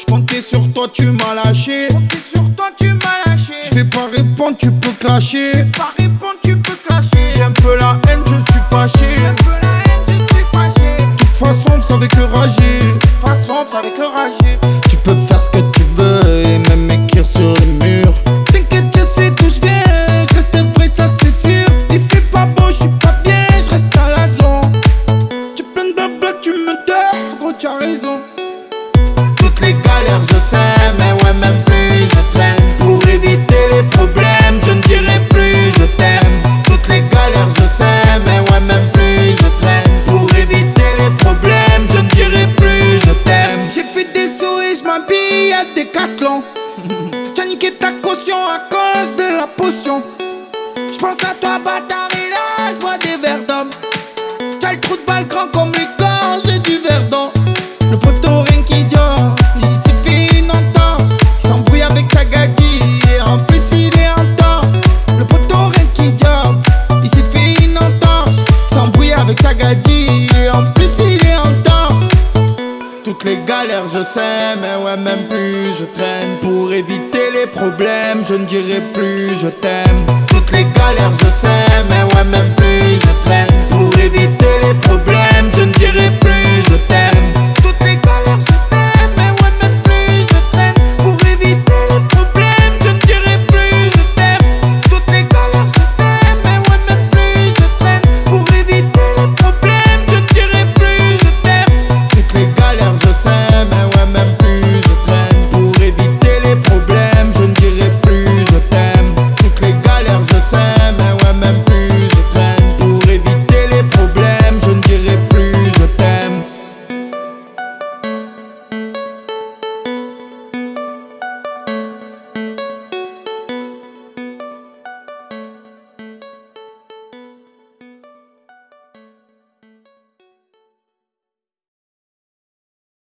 Compter sur toi, tu m'as lâché. Compter sur toi, tu m'as lâché. Je vais pas répondre, tu peux clasher. Pas répondre, tu peux clasher. J'ai un peu la haine, je suis fâché. J'ai un peu la haine, je suis fâché. De toute façon, vous savez que rager. De toute façon, vous savez que rager. Tu peux faire ce que tu veux et même écrire sur les murs. T'inquiète, je sais d'où je viens. Je reste vrai, ça c'est sûr. Il fait pas beau, je suis pas bien, je reste à la zone. Tu plein de blabla, tu me donnes, gros, tu as raison. Toutes les galères, je sais, mais ouais, même plus je traîne. Pour éviter les problèmes, je ne dirai plus je t'aime. Toutes les galères, je sais, mais ouais, même plus je traîne. Pour éviter les problèmes, je ne dirai plus je t'aime. J'ai fait des sauts et je m'habille à Décathlon. T'as niqué ta caution à cause de la potion. J'pense à toi, bâtard, et là, j'bois des verres d'homme. T'as le trou de balle grand comme les gorges du Verdon. Le poteau rien qui dort, il s'est fait une entorse. Il s'embrouille avec sa gadie et en plus il est en tort. Le poteau rien qui dort, il s'est fait une entorse. Il s'embrouille avec sa gadie et en plus il est en tort. Toutes les galères je sais, mais ouais même plus je traîne. Pour éviter les problèmes, je ne dirai plus je t'aime. Toutes les galères je sais, mais ouais même plus je traîne. Pour éviter les problèmes,